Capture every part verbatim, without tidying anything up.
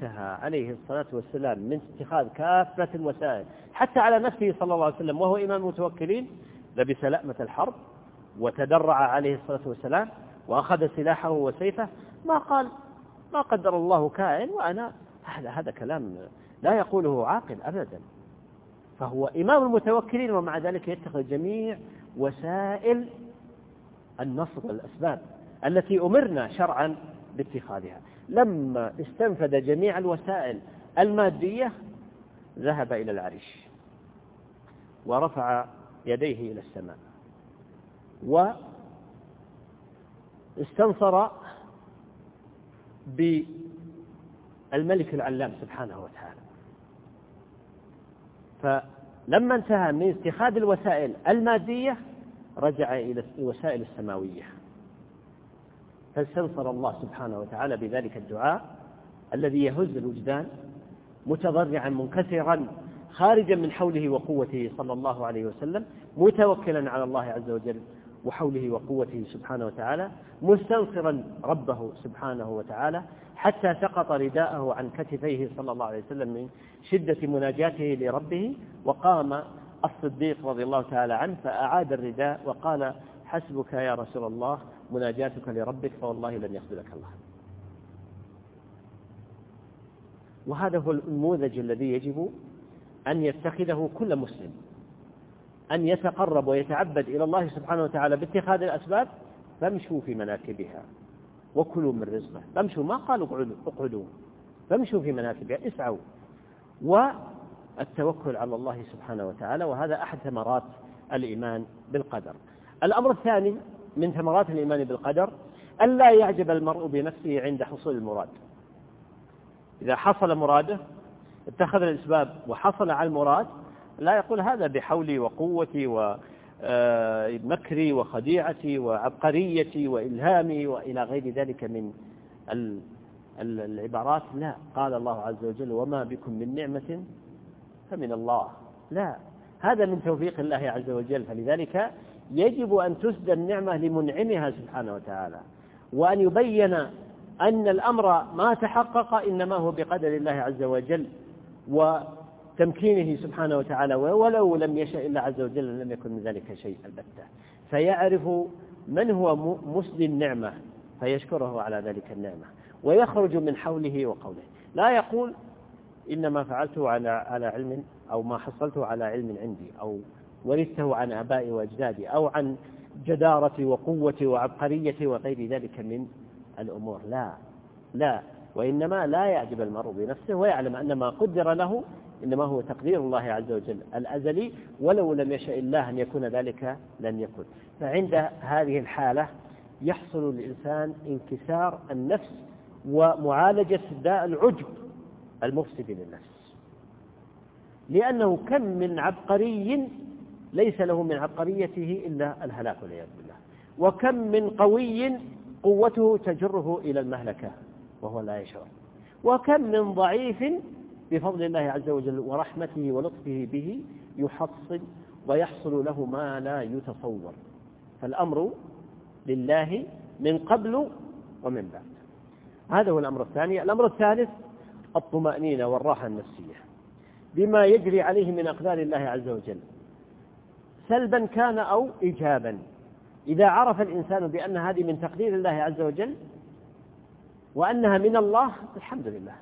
انتهى عليه الصلاة والسلام من اتخاذ كافة الوسائل حتى على نفسه صلى الله عليه وسلم وهو إمام المتوكلين لبس لأمة الحرب وتدرع عليه الصلاة والسلام وأخذ سلاحه وسيفه، ما قال ما قدر الله كائن وأنا هذا هذا كلام لا يقوله عاقل أبدا. فهو إمام المتوكلين ومع ذلك يتخذ جميع وسائل النصر والأسباب التي أمرنا شرعا باتخاذها. لما استنفذ جميع الوسائل المادية ذهب إلى العرش ورفع يديه إلى السماء واستنصر بالملك العلام سبحانه وتعالى. فلما انتهى من اتخاذ الوسائل المادية رجع إلى الوسائل السماوية، فاستنصر الله سبحانه وتعالى بذلك الدعاء الذي يهز الوجدان متضرعا منكسرا خارجا من حوله وقوته صلى الله عليه وسلم، متوكلا على الله عز وجل وحوله وقوته سبحانه وتعالى، مستنصرا ربه سبحانه وتعالى حتى سقط رداءه عن كتفيه صلى الله عليه وسلم من شدة مناجاته لربه. وقام الصديق رضي الله تعالى عنه فأعاد الرداء وقال: حسبك يا رسول الله مناجاتك لربك فوالله لن يخذلك الله. وهذا هو النموذج الذي يجب أن يتخذه كل مسلم، أن يتقرب ويتعبد إلى الله سبحانه وتعالى باتخاذ الأسباب. فامشوا في مناكبها وكلوا من رزقه. فامشوا، ما قالوا اقعدوا، فامشوا في مناكبها، اسعوا. والتوكل على الله سبحانه وتعالى، وهذا أحد ثمرات الإيمان بالقدر. الأمر الثاني من ثمرات الإيمان بالقدر ألا يعجب المرء بنفسه عند حصول المراد. إذا حصل مراده اتخذ الأسباب وحصل على المراد، لا يقول هذا بحولي وقوتي ومكري وخديعتي وعبقريتي وإلهامي وإلى غير ذلك من العبارات. لا، قال الله عز وجل: وما بكم من نعمة فمن الله. لا، هذا من توفيق الله عز وجل. فلذلك يجب أن تسدى النعمة لمنعمها سبحانه وتعالى، وأن يبين أن الأمر ما تحقق إنما هو بقدر الله عز وجل وتمكينه سبحانه وتعالى، ولو لم يشاء الله عز وجل لم يكن من ذلك شيء البتة. فيعرف من هو مسدي النعمة فيشكره على ذلك النعمة ويخرج من حوله وقوله. لا يقول إنما فعلته على على علم، أو ما حصلته على علم عندي، أو ورثته عن آبائي وأجدادي، أو عن جدارتي وقوتي وعبقريتي وغير ذلك من الأمور. لا لا وإنما لا يعجب المرء بنفسه ويعلم أن ما قدر له إنما هو تقدير الله عز وجل الأزلي، ولو لم يشاء الله أن يكون ذلك لن يكون. فعند هذه الحالة يحصل للإنسان انكسار النفس ومعالجة داء العجب المفسد للنفس، لأنه كم من عبقري ليس له من عبقريته إلا الهلاك والعياذ بالله، وكم من قوي قوته تجره إلى المهلكة وهو لا يشعر، وكم من ضعيف بفضل الله عز وجل ورحمته ولطفه به يحصل ويحصل له ما لا يتصور. فالأمر لله من قبل ومن بعد. هذا هو الأمر الثاني. الأمر الثالث الطمأنينة والراحة النفسية بما يجري عليه من أقدار الله عز وجل، سلبا كان أو إيجابا. إذا عرف الإنسان بأن هذه من تقدير الله عز وجل وأنها من الله، الحمد لله،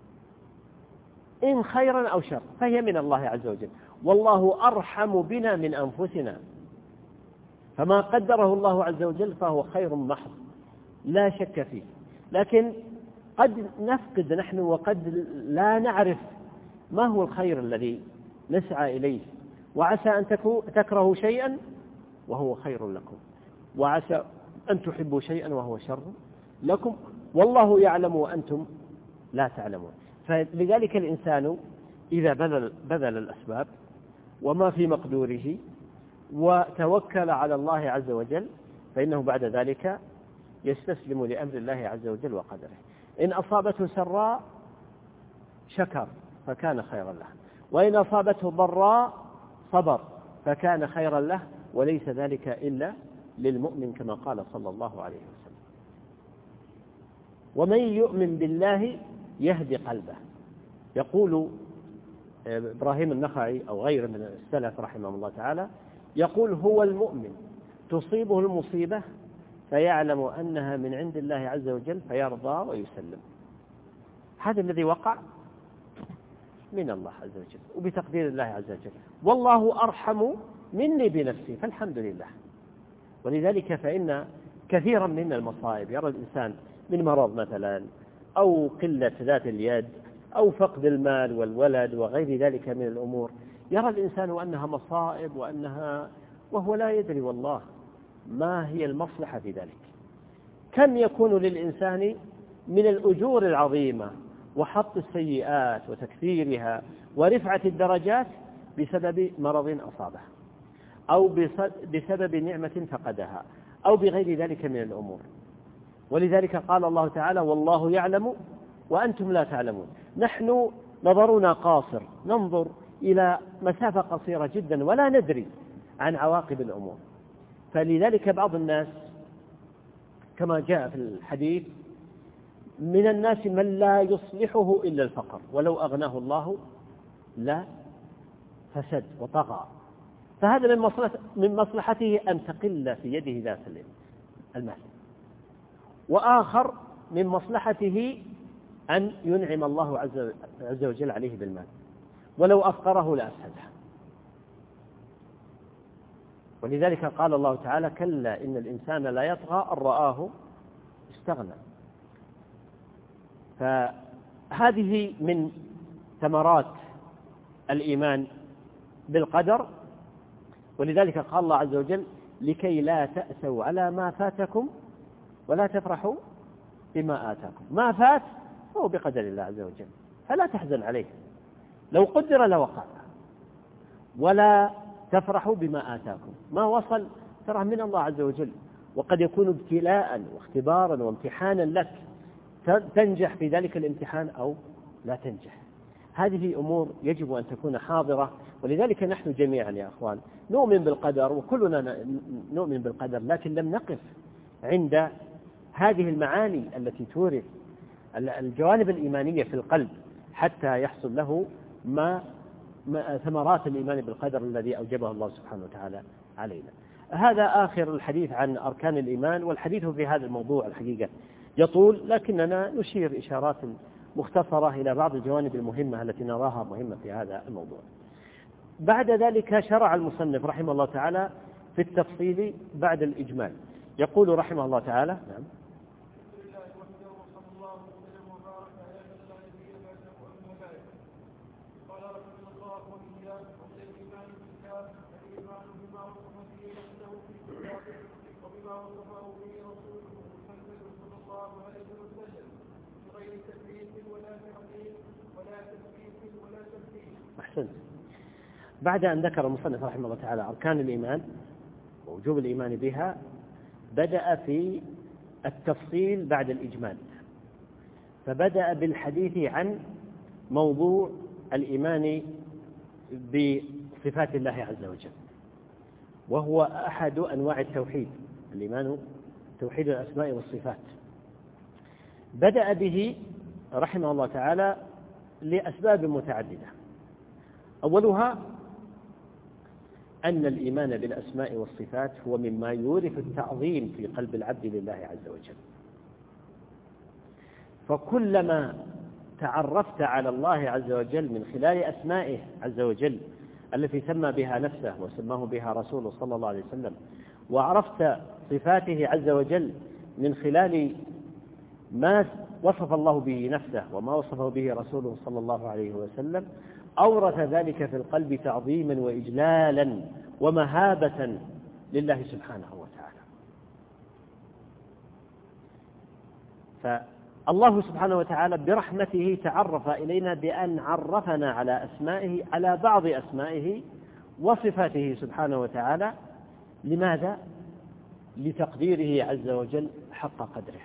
إن خيرا أو شر فهي من الله عز وجل، والله أرحم بنا من أنفسنا. فما قدره الله عز وجل فهو خير محض لا شك فيه. لكن قد نفقد نحن وقد لا نعرف ما هو الخير الذي نسعى إليه، وعسى أن تكرهوا شيئا وهو خير لكم، وعسى أن تحبوا شيئا وهو شر لكم، والله يعلم وأنتم لا تعلمون. فلذلك الإنسان إذا بذل, بذل الأسباب وما في مقدوره وتوكل على الله عز وجل، فإنه بعد ذلك يستسلم لأمر الله عز وجل وقدره. إن أصابته سراء شكر فكان خيرا له، وإن أصابته ضراء صبر فكان خيرا له، وليس ذلك إلا للمؤمن كما قال صلى الله عليه وسلم. ومن يؤمن بالله يهدي قلبه. يقول إبراهيم النخعي أو غيره من السلف رحمه الله تعالى، يقول: هو المؤمن تصيبه المصيبة فيعلم أنها من عند الله عز وجل فيرضى ويسلم. هذا الذي وقع من الله عز وجل وبتقدير الله عز وجل، والله أرحم مني بنفسي فالحمد لله. ولذلك فإن كثيرا من المصائب يرى الإنسان من مرض مثلا، أو قلة ذات اليد، أو فقد المال والولد وغير ذلك من الأمور، يرى الإنسان أنها مصائب وأنها وهو لا يدري والله ما هي المصلحة في ذلك. كم يكون للإنسان من الأجور العظيمة وحط السيئات وتكثيرها ورفعة الدرجات بسبب مرض أصابه، أو بسبب نعمة فقدها، أو بغير ذلك من الأمور. ولذلك قال الله تعالى: والله يعلم وأنتم لا تعلمون. نحن نظرنا قاصر، ننظر إلى مسافة قصيرة جدا ولا ندري عن عواقب الأمور. فلذلك بعض الناس كما جاء في الحديث: من الناس من لا يصلحه إلا الفقر ولو أغناه الله لا فسد وطغى. فهذا من مصلحته أن تقل في يده ذات المال، وآخر من مصلحته أن ينعم الله عز وجل عليه بالمال، ولو أفقره لأفسده. ولذلك قال الله تعالى: كلا إن الإنسان لا يطغى أن رآه استغنى. فهذه من ثمرات الإيمان بالقدر. ولذلك قال الله عز وجل: لكي لا تأسوا على ما فاتكم ولا تفرحوا بما آتاكم. ما فات هو بقدر الله عز وجل، فلا تحزن عليه، لو قدر لوقع. ولا تفرحوا بما آتاكم، ما وصل ترى من الله عز وجل، وقد يكون ابتلاء واختبارا وامتحانا لك، تنجح في ذلك الامتحان أو لا تنجح. هذه أمور يجب أن تكون حاضرة. ولذلك نحن جميعا يا أخوان نؤمن بالقدر، وكلنا نؤمن بالقدر، لكن لم نقف عند هذه المعاني التي تورث الجوانب الإيمانية في القلب حتى يحصل له ما ثمرات الإيمان بالقدر الذي أوجبه الله سبحانه وتعالى علينا. هذا آخر الحديث عن أركان الإيمان، والحديث في هذا الموضوع الحقيقة يطول، لكننا نشير إشارات مختصرة إلى بعض الجوانب المهمة التي نراها مهمة في هذا الموضوع. بعد ذلك شرع المصنف رحمه الله تعالى في التفصيل بعد الإجمال. يقول رحمه الله تعالى: نعم. أحسنت. بعد أن ذكر المصنف رحمه الله تعالى أركان الإيمان ووجوب الإيمان بها، بدأ في التفصيل بعد الإجمال، فبدأ بالحديث عن موضوع الإيمان بصفات الله عز وجل، وهو أحد أنواع التوحيد، الإيمان توحيد الأسماء والصفات. بدأ به رحمه الله تعالى لأسباب متعددة. أولها أن الإيمان بالأسماء والصفات هو مما يورث التعظيم في قلب العبد لله عز وجل. فكلما تعرفت على الله عز وجل من خلال أسمائه عز وجل التي سمى بها نفسه وسماه بها رسوله صلى الله عليه وسلم، وعرفت صفاته عز وجل من خلال ما وصف الله به نفسه وما وصفه به رسوله صلى الله عليه وسلم، أورث ذلك في القلب تعظيما وإجلالا ومهابة لله سبحانه وتعالى. فالله سبحانه وتعالى برحمته تعرف إلينا بأن عرفنا على أسمائه، على بعض أسمائه وصفاته سبحانه وتعالى. لماذا؟ لتقديره عز وجل حق قدره.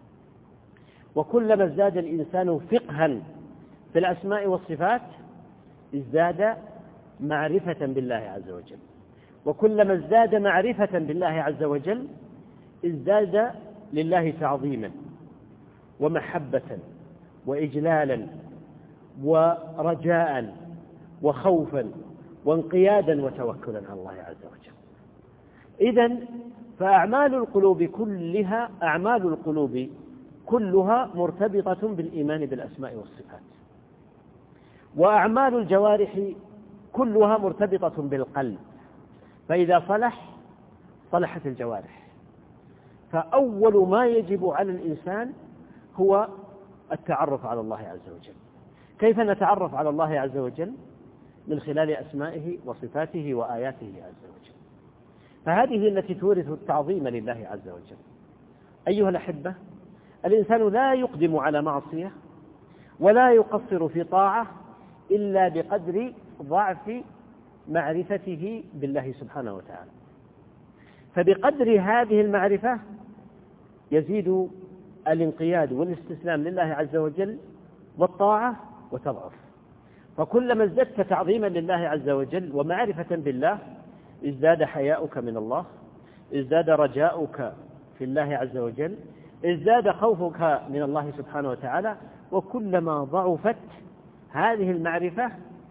وكلما ازداد الإنسان فقها في الأسماء والصفات ازداد معرفة بالله عز وجل، وكلما ازداد معرفة بالله عز وجل ازداد لله تعظيما ومحبة وإجلالا ورجاء وخوفا وانقيادا وتوكلا على الله عز وجل. إذن فأعمال القلوب كلها أعمال القلوب كلها مرتبطة بالإيمان بالأسماء والصفات، وأعمال الجوارح كلها مرتبطة بالقلب، فإذا صلح صلحت الجوارح. فأول ما يجب على الإنسان هو التعرف على الله عز وجل. كيف نتعرف على الله عز وجل؟ من خلال أسمائه وصفاته وآياته عز وجل، فهذه التي تورث التعظيم لله عز وجل. أيها الأحبة، الإنسان لا يقدم على معصية ولا يقصر في طاعة إلا بقدر ضعف معرفته بالله سبحانه وتعالى، فبقدر هذه المعرفة يزيد الانقياد والاستسلام لله عز وجل والطاعة وتضعف. فكلما ازددت تعظيما لله عز وجل ومعرفة بالله ازداد حياؤك من الله، ازداد رجاؤك في الله عز وجل، ازداد خوفك من الله سبحانه وتعالى. وكلما ضعفت هذه المعرفة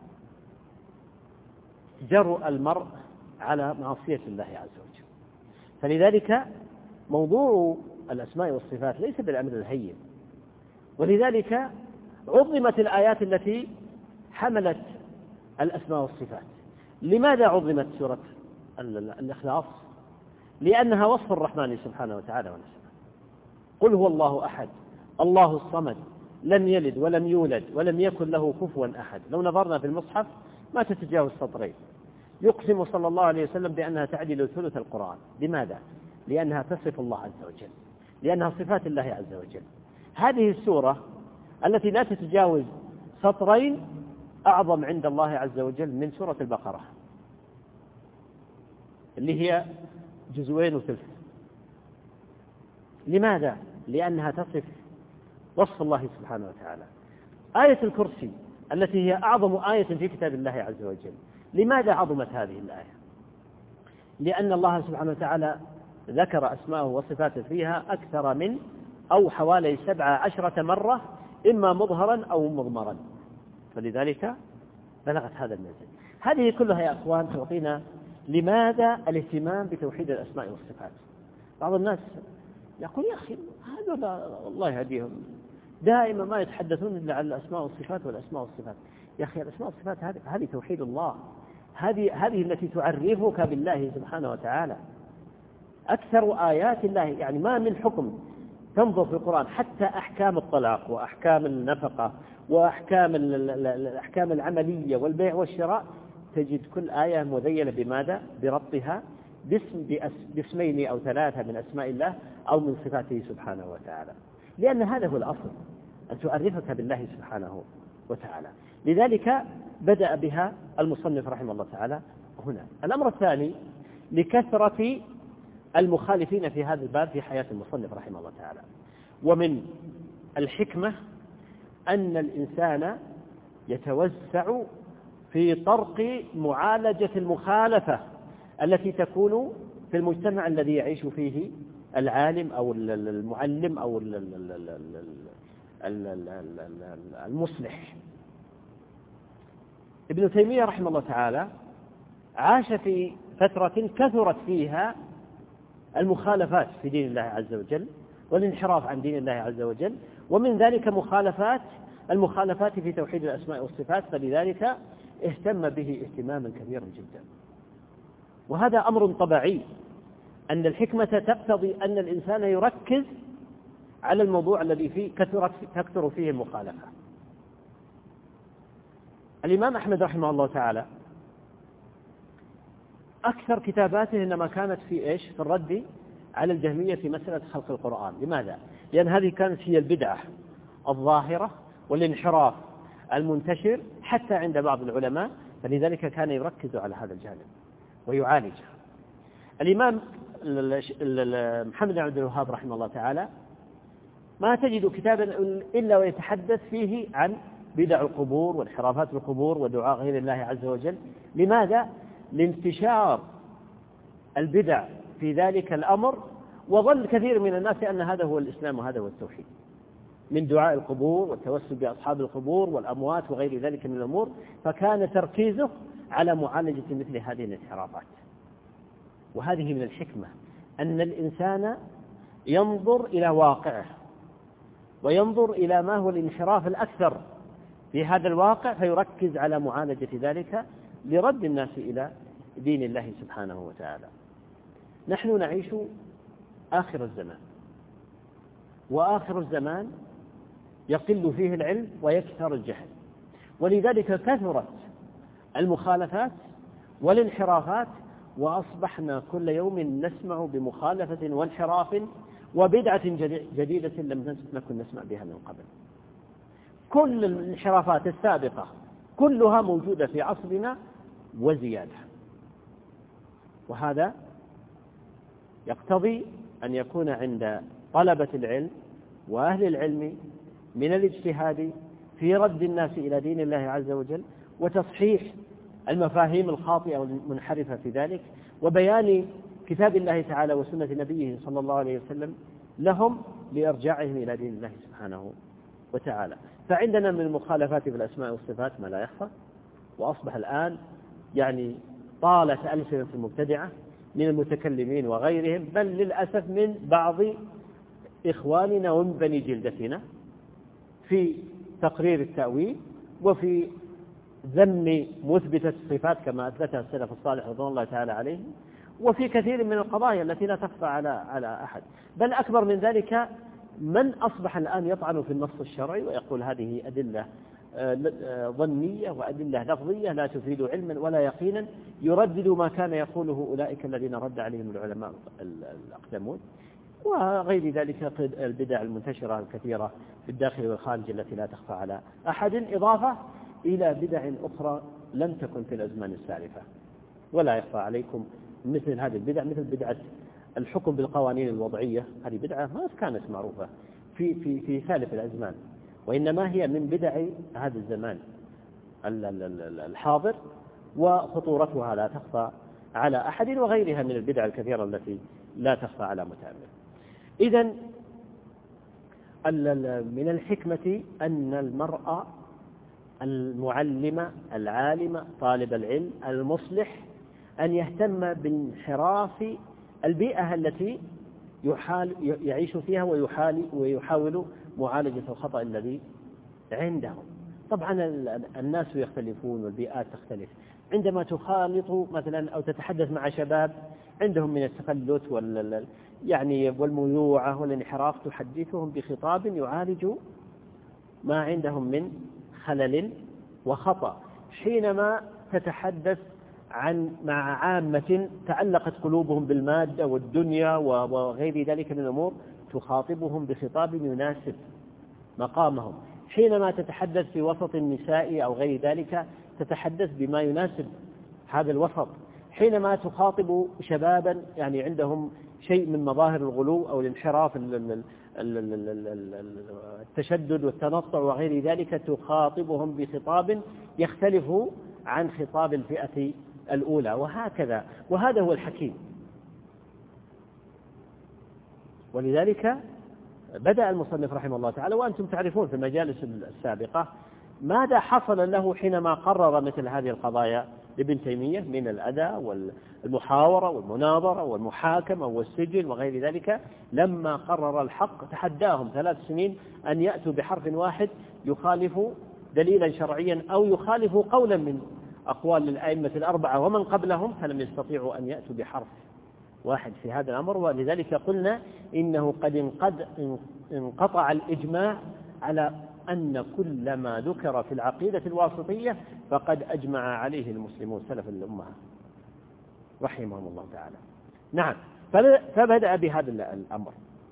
جرأ المرء على معصية الله عز وجل. فلذلك موضوع الأسماء والصفات ليس بالأمر الهين، ولذلك عظمت الآيات التي حملت الأسماء والصفات. لماذا عظمت سورة الإخلاص؟ لأنها وصف الرحمن سبحانه وتعالى ونفسه. قل هو الله أحد الله الصمد لم يلد ولم يولد ولم يكن له كفوا أحد. لو نظرنا في المصحف ما تتجاوز سطرين. يقسم صلى الله عليه وسلم بأنها تعدل ثلث القرآن. لماذا؟ لأنها تصف الله عز وجل، لأنها صفات الله عز وجل. هذه السورة التي لا تتجاوز سطرين أعظم عند الله عز وجل من سورة البقرة اللي هي جزئين وثلث. لماذا؟ لأنها تصف وصف الله سبحانه وتعالى. آية الكرسي التي هي أعظم آية في كتاب الله عز وجل، لماذا عظمت هذه الآية؟ لأن الله سبحانه وتعالى ذكر أسماءه وصفاته فيها أكثر من أو حوالي سبع عشرة مرة، إما مظهرا أو مضمرا، فلذلك بلغت هذا المنزل. هذه كلها يا أخوان تعطينا لماذا الاهتمام بتوحيد الأسماء والصفات. بعض الناس يقول يا أخي هذا الله يهديهم دائما ما يتحدثون إلا عن الأسماء والصفات والأسماء والصفات. يا أخي الأسماء والصفات هذه هذه توحيد الله، هذه هذه التي تعرفك بالله سبحانه وتعالى. أكثر آيات الله، يعني ما من حكم تنظر في القرآن حتى أحكام الطلاق وأحكام النفقة وأحكام الأحكام العملية والبيع والشراء، تجد كل آية مذينة بماذا؟ بربطها باسم باسمين أو ثلاثة من أسماء الله أو من صفاته سبحانه وتعالى، لأن هذا هو الأصل، أن تعرفك بالله سبحانه وتعالى. لذلك بدأ بها المصنف رحمه الله تعالى هنا. الأمر الثاني لكثرة المخالفين في هذا الباب في حياة المصنف رحمه الله تعالى. ومن الحكمة أن الإنسان يتوسع في طرق معالجة المخالفة التي تكون في المجتمع الذي يعيش فيه العالم أو المعلم أو المصلح. ابن تيمية رحمه الله تعالى عاش في فترة كثرت فيها المخالفات في دين الله عز وجل والانحراف عن دين الله عز وجل، ومن ذلك مخالفات المخالفات في توحيد الأسماء والصفات، فلذلك اهتم به اهتماما كبيرا جدا. وهذا أمر طبيعي، أن الحكمة تقتضي أن الإنسان يركز على الموضوع الذي فيه كثرت تكثر فيه المخالفة. الإمام أحمد رحمه الله تعالى أكثر كتاباته إنما كانت في إيش؟ في الرد على الجهمية في مسألة خلق القرآن. لماذا؟ لأن هذه كانت هي البدعة الظاهرة والانحراف المنتشر حتى عند بعض العلماء، فلذلك كان يركز على هذا الجانب ويعالجها. الإمام محمد بن عبد الوهاب رحمه الله تعالى ما تجد كتابا إلا ويتحدث فيه عن بدع القبور وانحرافات القبور ودعاء غير الله عز وجل. لماذا؟ لانتشار البدع في ذلك الأمر، وظن كثير من الناس أن هذا هو الإسلام وهذا هو التوحيد. من دعاء القبور والتوسل بأصحاب القبور والأموات وغير ذلك من الأمور، فكان تركيزه على معالجة مثل هذه الانحرافات. وهذه من الحكمة أن الإنسان ينظر إلى واقعه وينظر إلى ما هو الانحراف الأكثر في هذا الواقع، فيركز على معالجة ذلك لرد الناس إلى دين الله سبحانه وتعالى. نحن نعيش آخر الزمان، وآخر الزمان يقل فيه العلم ويكثر الجهل، ولذلك كثرت المخالفات والانحرافات، وأصبحنا كل يوم نسمع بمخالفة وانحراف وبدعة جديدة لم نكن نسمع بها من قبل. كل الانحرافات السابقة كلها موجودة في عصرنا وزيادة، وهذا يقتضي أن يكون عند طلبة العلم وأهل العلم من الاجتهاد في رد الناس إلى دين الله عز وجل، وتصحيح المفاهيم الخاطئة والمنحرفة في ذلك، وبيان كتاب الله تعالى وسنة نبيه صلى الله عليه وسلم لهم لإرجاعهم إلى دين الله سبحانه وتعالى. فعندنا من المخالفات في الأسماء والصفات ما لا يخفى، وأصبح الآن يعني طالت ألسنة المبتدعة من المتكلمين وغيرهم، بل للأسف من بعض إخواننا ومن بني جلدتنا في تقرير التأويل وفي ذم مثبتة الصفات كما أثبتها السلف الصالح رضوان الله تعالى عليهم، وفي كثير من القضايا التي لا تخفى على على أحد. بل أكبر من ذلك من أصبح الآن يطعن في النص الشرعي ويقول هذه أدلة ظنية وأدلة لفظية لا تفيد علما ولا يقينا، يردد ما كان يقوله أولئك الذين رد عليهم العلماء الأقدمون، وغير ذلك البدع المنتشرة الكثيرة في الداخل والخارج التي لا تخفى على أحد، إضافة إلى بدع أخرى لم تكن في الأزمان السالفة ولا يخفى عليكم، مثل هذه البدع، مثل بدعة الحكم بالقوانين الوضعية. هذه بدعة ما كانت معروفة في في في سالف الأزمان، وإنما هي من بدع هذا الزمان الحاضر، وخطورتها لا تخفى على أحد، وغيرها من البدع الكثيرة التي لا تخفى على متأمل. إذن من الحكمة أن المرء المعلم العالم طالب العلم المصلح أن يهتم بانحراف البيئة التي يحال يعيش فيها ويحال ويحاول معالجة الخطأ الذي عندهم. طبعا الناس يختلفون والبيئات تختلف. عندما تخالط مثلا أو تتحدث مع شباب عندهم من التفلت وال يعني والميوعة والانحراف، تحدثهم بخطاب يعالج ما عندهم من خلل وخطأ. حينما تتحدث عن مع عامة تعلقت قلوبهم بالمادة والدنيا وغير ذلك من الأمور، تخاطبهم بخطاب يناسب مقامهم. حينما تتحدث في وسط النساء أو غير ذلك، تتحدث بما يناسب هذا الوسط. حينما تخاطب شبابا يعني عندهم شيء من مظاهر الغلو أو الانحراف التشدد والتنطع وغير ذلك، تخاطبهم بخطاب يختلف عن خطاب الفئة الأولى، وهكذا. وهذا هو الحكيم. ولذلك بدأ المصنف رحمه الله تعالى، وأنتم تعرفون في المجالس السابقة ماذا حصل له حينما قرر مثل هذه القضايا لابن تيمية من الأذى والمحاورة والمناظرة والمحاكمة والسجن وغير ذلك. لما قرر الحق تحداهم ثلاث سنين أن يأتوا بحرف واحد يخالف دليلا شرعيا أو يخالف قولا من أقوال الأئمة الأربعة ومن قبلهم، فلم يستطيعوا أن يأتوا بحرف واحد في هذا الأمر. ولذلك قلنا إنه قد انقطع الإجماع على أن كل ما ذكر في العقيدة الواسطية فقد أجمع عليه المسلمون سلف الأمة رحمهم الله تعالى. نعم، فبدأ بهذا الأمر.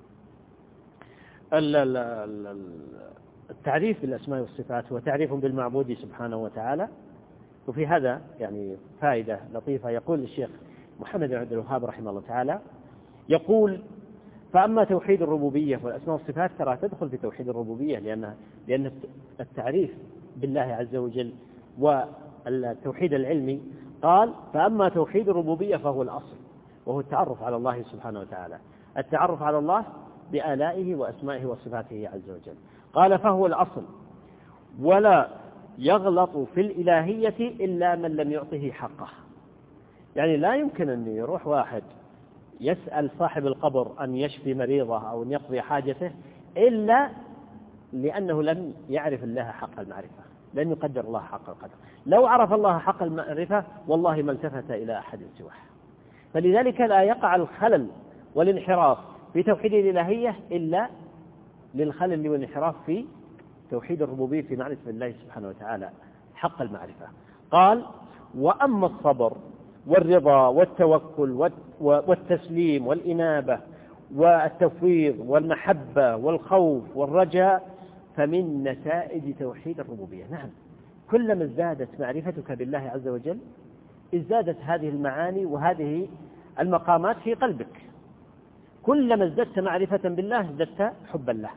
التعريف بالأسماء والصفات هو تعريف بالمعبود سبحانه وتعالى. وفي هذا يعني فائدة لطيفة. يقول الشيخ محمد بن عبد الوهاب رحمه الله تعالى، يقول: فأما توحيد الربوبية والأسماء والصفات ترى تدخل في توحيد الربوبية، لأن لأن التعريف بالله عز وجل والتوحيد العلمي. قال: فأما توحيد الربوبية فهو الأصل، وهو التعرف على الله سبحانه وتعالى، التعرف على الله بآلائه وأسمائه وصفاته عز وجل. قال فهو الأصل، ولا يغلط في الإلهية إلا من لم يعطه حقه. يعني لا يمكن أن يروح واحد يسأل صاحب القبر أن يشفي مريضه أو أن يقضي حاجته إلا لأنه لم يعرف الله حق المعرفة، لم يقدر الله حق القدر. لو عرف الله حق المعرفة والله ما التفت إلى أحد سواه. فلذلك لا يقع الخلل والانحراف في توحيد الإلهية إلا للخلل والانحراف في توحيد الربوبية في معرفة الله سبحانه وتعالى حق المعرفة. قال وأما الصبر والرضا والتوكل والتسليم والإنابة والتفويض والمحبة والخوف والرجاء فمن نتائج توحيد الربوبية. نعم، كلما ازدادت معرفتك بالله عز وجل ازدادت هذه المعاني وهذه المقامات في قلبك. كلما ازددت معرفة بالله ازددت حبا له،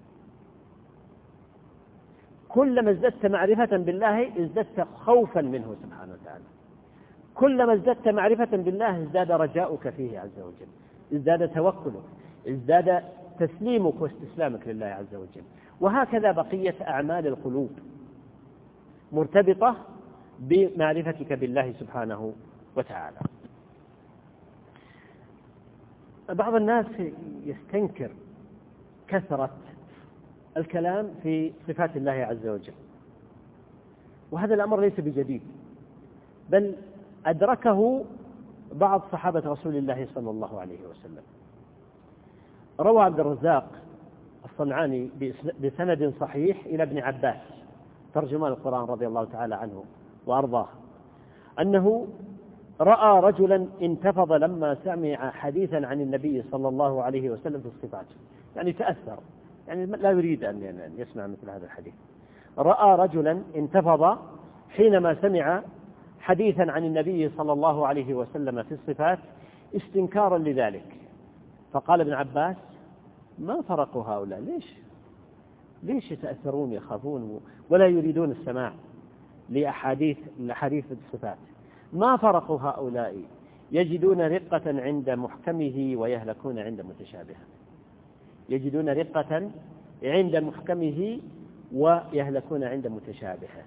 كلما ازددت معرفة بالله ازددت خوفا منه سبحانه وتعالى، كلما ازددت معرفة بالله ازداد رجاؤك فيه عز وجل، ازداد توكلك، ازداد تسليمك واستسلامك لله عز وجل. وهكذا بقية أعمال القلوب مرتبطة بمعرفتك بالله سبحانه وتعالى. بعض الناس يستنكر كثرة الكلام في صفات الله عز وجل، وهذا الأمر ليس بجديد، بل أدركه بعض صحابة رسول الله صلى الله عليه وسلم. روى عبد الرزاق الصنعاني بسند صحيح إلى ابن عباس ترجمان القرآن رضي الله تعالى عنه وأرضاه أنه رأى رجلا انتفض لما سمع حديثا عن النبي صلى الله عليه وسلم في الصفات، يعني تأثر، يعني لا يريد أن يسمع مثل هذا الحديث. رأى رجلا انتفض حينما سمع حديثا عن النبي صلى الله عليه وسلم في الصفات استنكارا لذلك، فقال ابن عباس ما فرق هؤلاء؟ ليش ليش يتأثرون يخافون ولا يريدون السماع لأحاديث الحديث الصفات؟ ما فرق هؤلاء؟ يجدون رقة عند محكمه ويهلكون عند متشابهه، يجدون رقة عند محكمه ويهلكون عند متشابهه.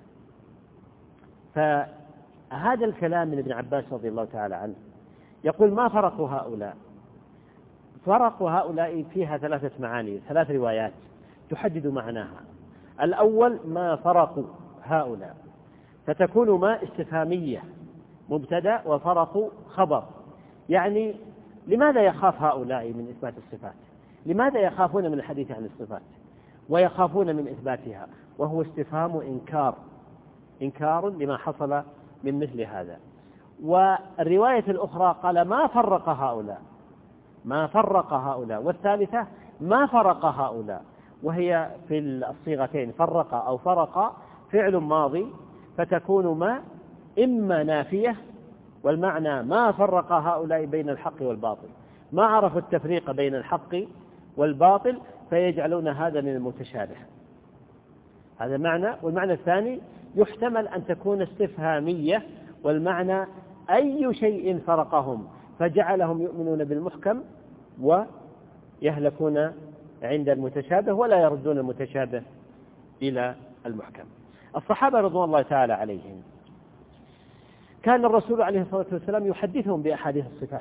فهذا الكلام من ابن عباس رضي الله تعالى عنه يقول ما فرق هؤلاء؟ فرق هؤلاء فيها ثلاثة معاني، ثلاث روايات تحدد معناها. الأول ما فرق هؤلاء، فتكون ما استفهامية مبتدأ وفرق خبر، يعني لماذا يخاف هؤلاء من إثبات الصفات؟ لماذا يخافون من الحديث عن الصفات ويخافون من إثباتها؟ وهو استفهام إنكار، إنكار لما حصل من مثل هذا. والرواية الأخرى قال ما فرق هؤلاء، ما فرق هؤلاء. والثالثة ما فرق هؤلاء، وهي في الصيغتين فرق أو فرق فعل ماضي، فتكون ما إما نافية والمعنى ما فرق هؤلاء بين الحق والباطل، ما عرفوا التفريق بين الحق والباطل فيجعلون هذا من المتشابه، هذا معنى. والمعنى الثاني يحتمل أن تكون استفهامية، والمعنى أي شيء فرقهم فجعلهم يؤمنون بالمحكم ويهلكون عند المتشابه ولا يردون المتشابه إلى المحكم. الصحابة رضوان الله تعالى عليهم كان الرسول عليه الصلاة والسلام يحدثهم بأحاديث الصفات،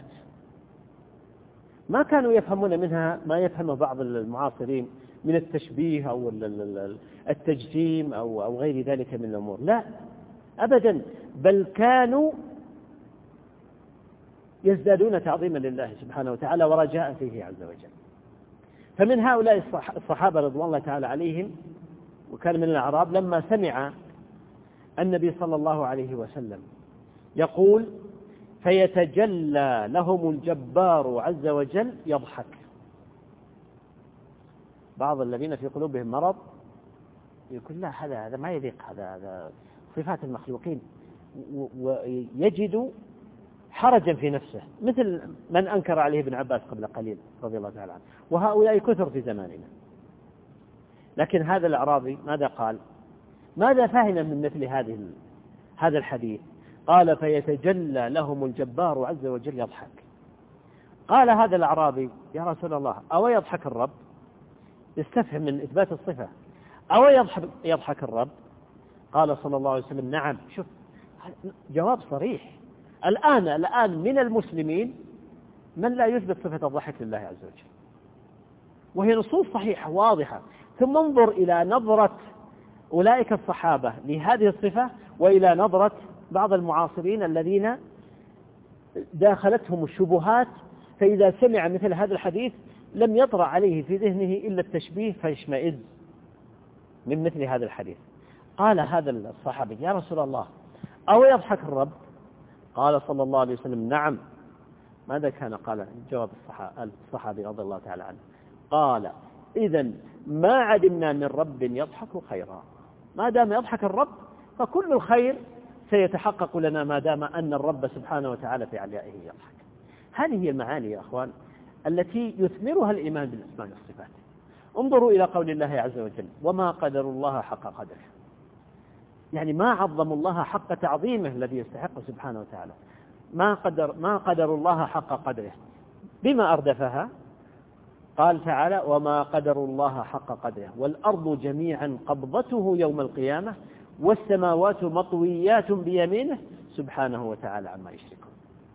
ما كانوا يفهمون منها ما يفهمه بعض المعاصرين من التشبيه أو التجسيم أو أو غير ذلك من الأمور، لا أبدا، بل كانوا يزدادون تعظيما لله سبحانه وتعالى ورجاء فيه عز وجل. فمن هؤلاء الصحابة رضوان الله تعالى عليهم، وكان من الأعراب، لما سمع النبي صلى الله عليه وسلم يقول فيتجلى لهم الجبار عز وجل يضحك. بعض الذين في قلوبهم مرض يقول لا هذا هذا ما يليق، هذا هذا صفات المخلوقين، ويجد حرجا في نفسه، مثل من أنكر عليه ابن عباس قبل قليل رضي الله تعالى عنه، وهؤلاء كثر في زماننا. لكن هذا الأعرابي ماذا قال؟ ماذا فهم من مثل هذه هذا الحديث؟ قال فيتجلى لهم الجبار عز وجل يضحك. قال هذا الأعرابي يا رسول الله أو يضحك الرب؟ يستفهم من إثبات الصفة، أو يضحك, يضحك الرب؟ قال صلى الله عليه وسلم نعم. شوف جواب صريح. الآن الآن من المسلمين من لا يثبت صفة الضحك لله عز وجل، وهي نصوص صحيحة واضحة. ثم انظر إلى نظرة أولئك الصحابة لهذه الصفة وإلى نظرة بعض المعاصرين الذين داخلتهم الشبهات، فإذا سمع مثل هذا الحديث لم يطرأ عليه في ذهنه إلا التشبيه فيشمئز من مثل هذا الحديث. قال هذا الصحابي يا رسول الله أو يضحك الرب؟ قال صلى الله عليه وسلم نعم. ماذا كان قال جواب الصحابي رضي الله تعالى عنه؟ قال إذن ما علمنا من رب يضحك خيرا. ما دام يضحك الرب فكل الخير سيتحقق لنا ما دام أن الرب سبحانه وتعالى في عليائه يضحك. هذه هي المعاني يا أخوان التي يثمرها الإيمان بالأسماء والصفات. انظروا إلى قول الله عز وجل وما قدر الله حق قدره، يعني ما عظموا الله حق تعظيمه الذي يستحق سبحانه وتعالى. ما قدر ما قدر الله حق قدره. بما أردفها؟ قال تعالى وما قدر الله حق قدره والأرض جميعا قبضته يوم القيامة والسماوات مطويات بيمينه سبحانه وتعالى عما يشركون.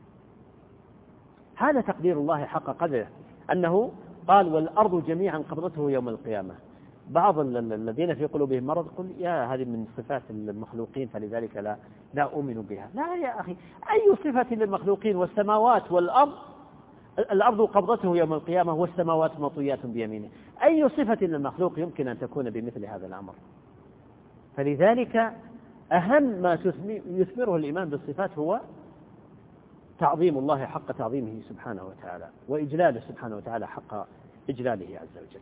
هذا تقدير الله حق قدره، أنه قال والأرض جميعا قبضته يوم القيامة. بعض الذين في قلوبهم مرض يقول يا هذه من صفات المخلوقين فلذلك لا لا أؤمن بها. لا يا أخي، أي صفة للمخلوقين؟ والسماوات والأرض، الأرض قبضته يوم القيامة والسماوات مطويات بيمينه. أي صفة للمخلوق يمكن أن تكون بمثل هذا الأمر؟ فلذلك أهم ما يثمره الإيمان بالصفات هو تعظيم الله حق تعظيمه سبحانه وتعالى، وإجلاله سبحانه وتعالى حق إجلاله عز وجل.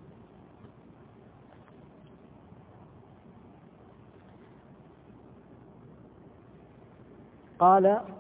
قال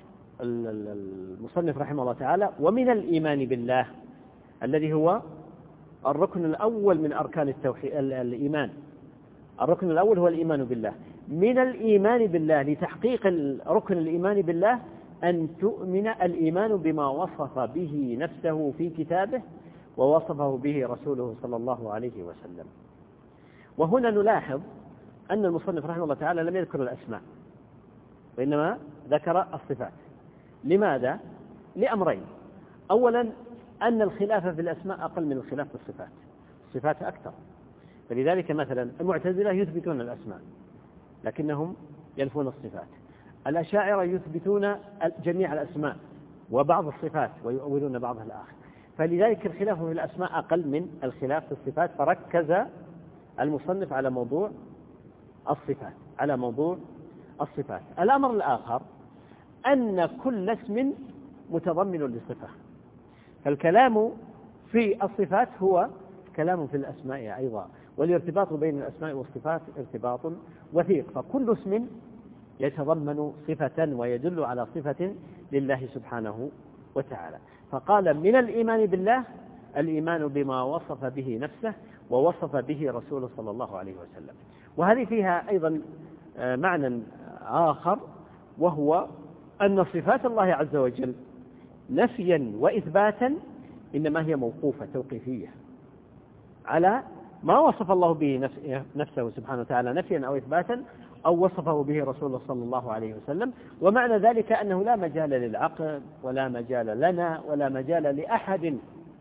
المصنف رحمه الله تعالى ومن الإيمان بالله الذي هو الركن الأول من أركان التوحيد الإيمان. الركن الأول هو الإيمان بالله. من الإيمان بالله لتحقيق ركن الإيمان بالله أن تؤمن الإيمان بما وصف به نفسه في كتابه ووصفه به رسوله صلى الله عليه وسلم. وهنا نلاحظ أن المصنف رحمه الله تعالى لم يذكر الأسماء وإنما ذكر الصفات. لماذا؟ لأمرين. أولا أن الخلاف في الأسماء أقل من الخلاف في الصفات، الصفات أكثر. فلذلك مثلا المعتزلة يثبتون الأسماء لكنهم ينفون الصفات. الأشاعرة يثبتون جميع الأسماء وبعض الصفات ويؤولون بعضها الآخر. فلذلك الخلاف في الأسماء أقل من الخلاف في الصفات، فركز المصنف على موضوع الصفات على موضوع الصفات. الأمر الآخر أن كل اسم متضمن لصفة، فالكلام في الصفات هو كلام في الأسماء أيضا، والارتباط بين الأسماء والصفات ارتباط وثيق، فكل اسم يتضمن صفة ويدل على صفة لله سبحانه وتعالى. فقال من الإيمان بالله الإيمان بما وصف به نفسه ووصف به رسوله صلى الله عليه وسلم. وهذه فيها أيضا معنى آخر، وهو أن صفات الله عز وجل نفيا وإثباتا إنما هي موقوفة توقيفية على ما وصف الله به نفسه سبحانه وتعالى نفيا أو إثباتا أو وصفه به رسوله صلى الله عليه وسلم. ومعنى ذلك أنه لا مجال للعقل ولا مجال لنا ولا مجال لأحد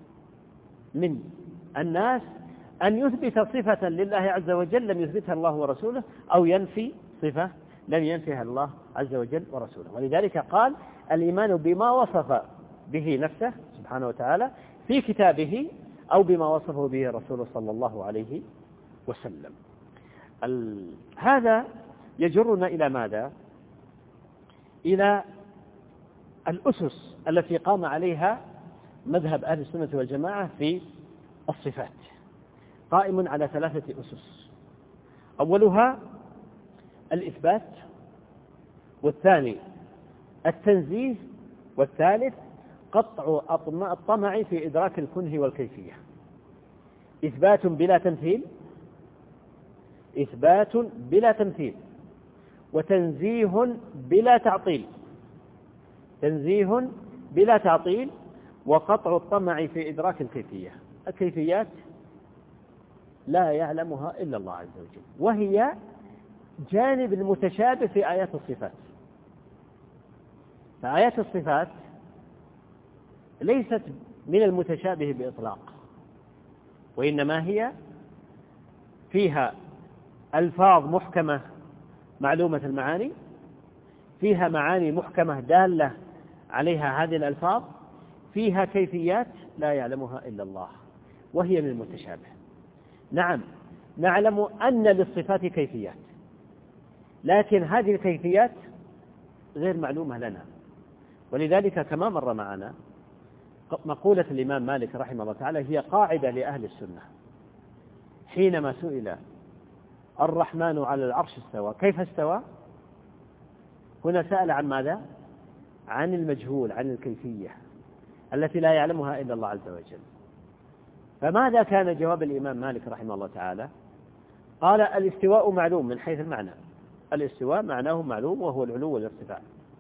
من الناس أن يثبت صفة لله عز وجل لم يثبتها الله ورسوله، أو ينفي صفة لم ينفيها الله عز وجل ورسوله. ولذلك قال الإيمان بما وصف به نفسه سبحانه وتعالى في كتابه أو بما وصفه به رسوله صلى الله عليه وسلم. هذا يجرنا إلى ماذا؟ إلى الأسس التي قام عليها مذهب أهل السنة والجماعة في الصفات، قائم على ثلاثة أسس. أولها الإثبات، والثاني التنزيه، والثالث قطع الطمع في إدراك الكنه والكيفية. إثبات بلا تمثيل إثبات بلا تمثيل وتنزيه بلا تعطيل تنزيه بلا تعطيل وقطع الطمع في إدراك الكيفية. الكيفيات لا يعلمها إلا الله عز وجل، وهي جانب المتشابه في آيات الصفات. فآيات الصفات ليست من المتشابه بإطلاق، وإنما هي فيها ألفاظ محكمة معلومة المعاني، فيها معاني محكمة دالة عليها هذه الألفاظ، فيها كيفيات لا يعلمها إلا الله وهي من المتشابه. نعم نعلم أن للصفات كيفيات، لكن هذه الكيفيات غير معلومة لنا، ولذلك كما مر معنا مقولة الإمام مالك رحمه الله تعالى هي قاعدة لأهل السنة. حينما سئل الرحمن على العرش استوى كيف استوى؟ هنا سأل عن ماذا؟ عن المجهول، عن الكيفية التي لا يعلمها إلا الله عز وجل. فماذا كان جواب الإمام مالك رحمه الله تعالى؟ قال الاستواء معلوم من حيث المعنى، الاستواء معناه معلوم وهو العلو والارتفاع،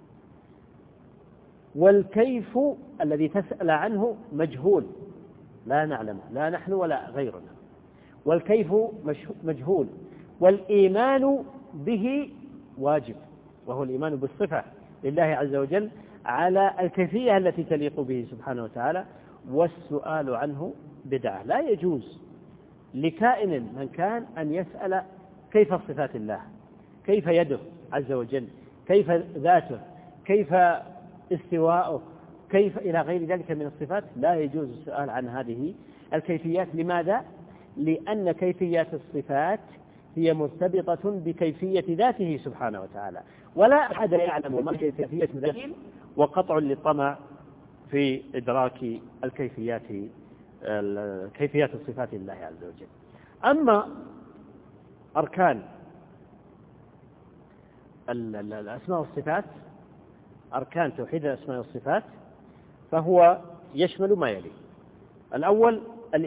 والكيف الذي تسأل عنه مجهول لا نعلمه، لا نحن ولا غيرنا، والكيف مجهول، والإيمان به واجب وهو الإيمان بالصفة لله عز وجل على الكيفية التي تليق به سبحانه وتعالى، والسؤال عنه بدعة. لا يجوز لكائن من كان أن يسأل كيف صفات الله، كيف يده عز وجل، كيف ذاته، كيف استواءه، كيف إلى غير ذلك من الصفات. لا يجوز السؤال عن هذه الكيفيات. لماذا؟ لأن كيفيات الصفات هي مرتبطة بكيفية ذاته سبحانه وتعالى، ولا أحد يعلم ما كيفية ذاته، وقطع للطمع في إدراك الكيفيات كيفيات الصفات لله عز وجل. أما أركان الأسماء والصفات، أركان توحيد الأسماء والصفات، فهو يشمل ما يلي: الأول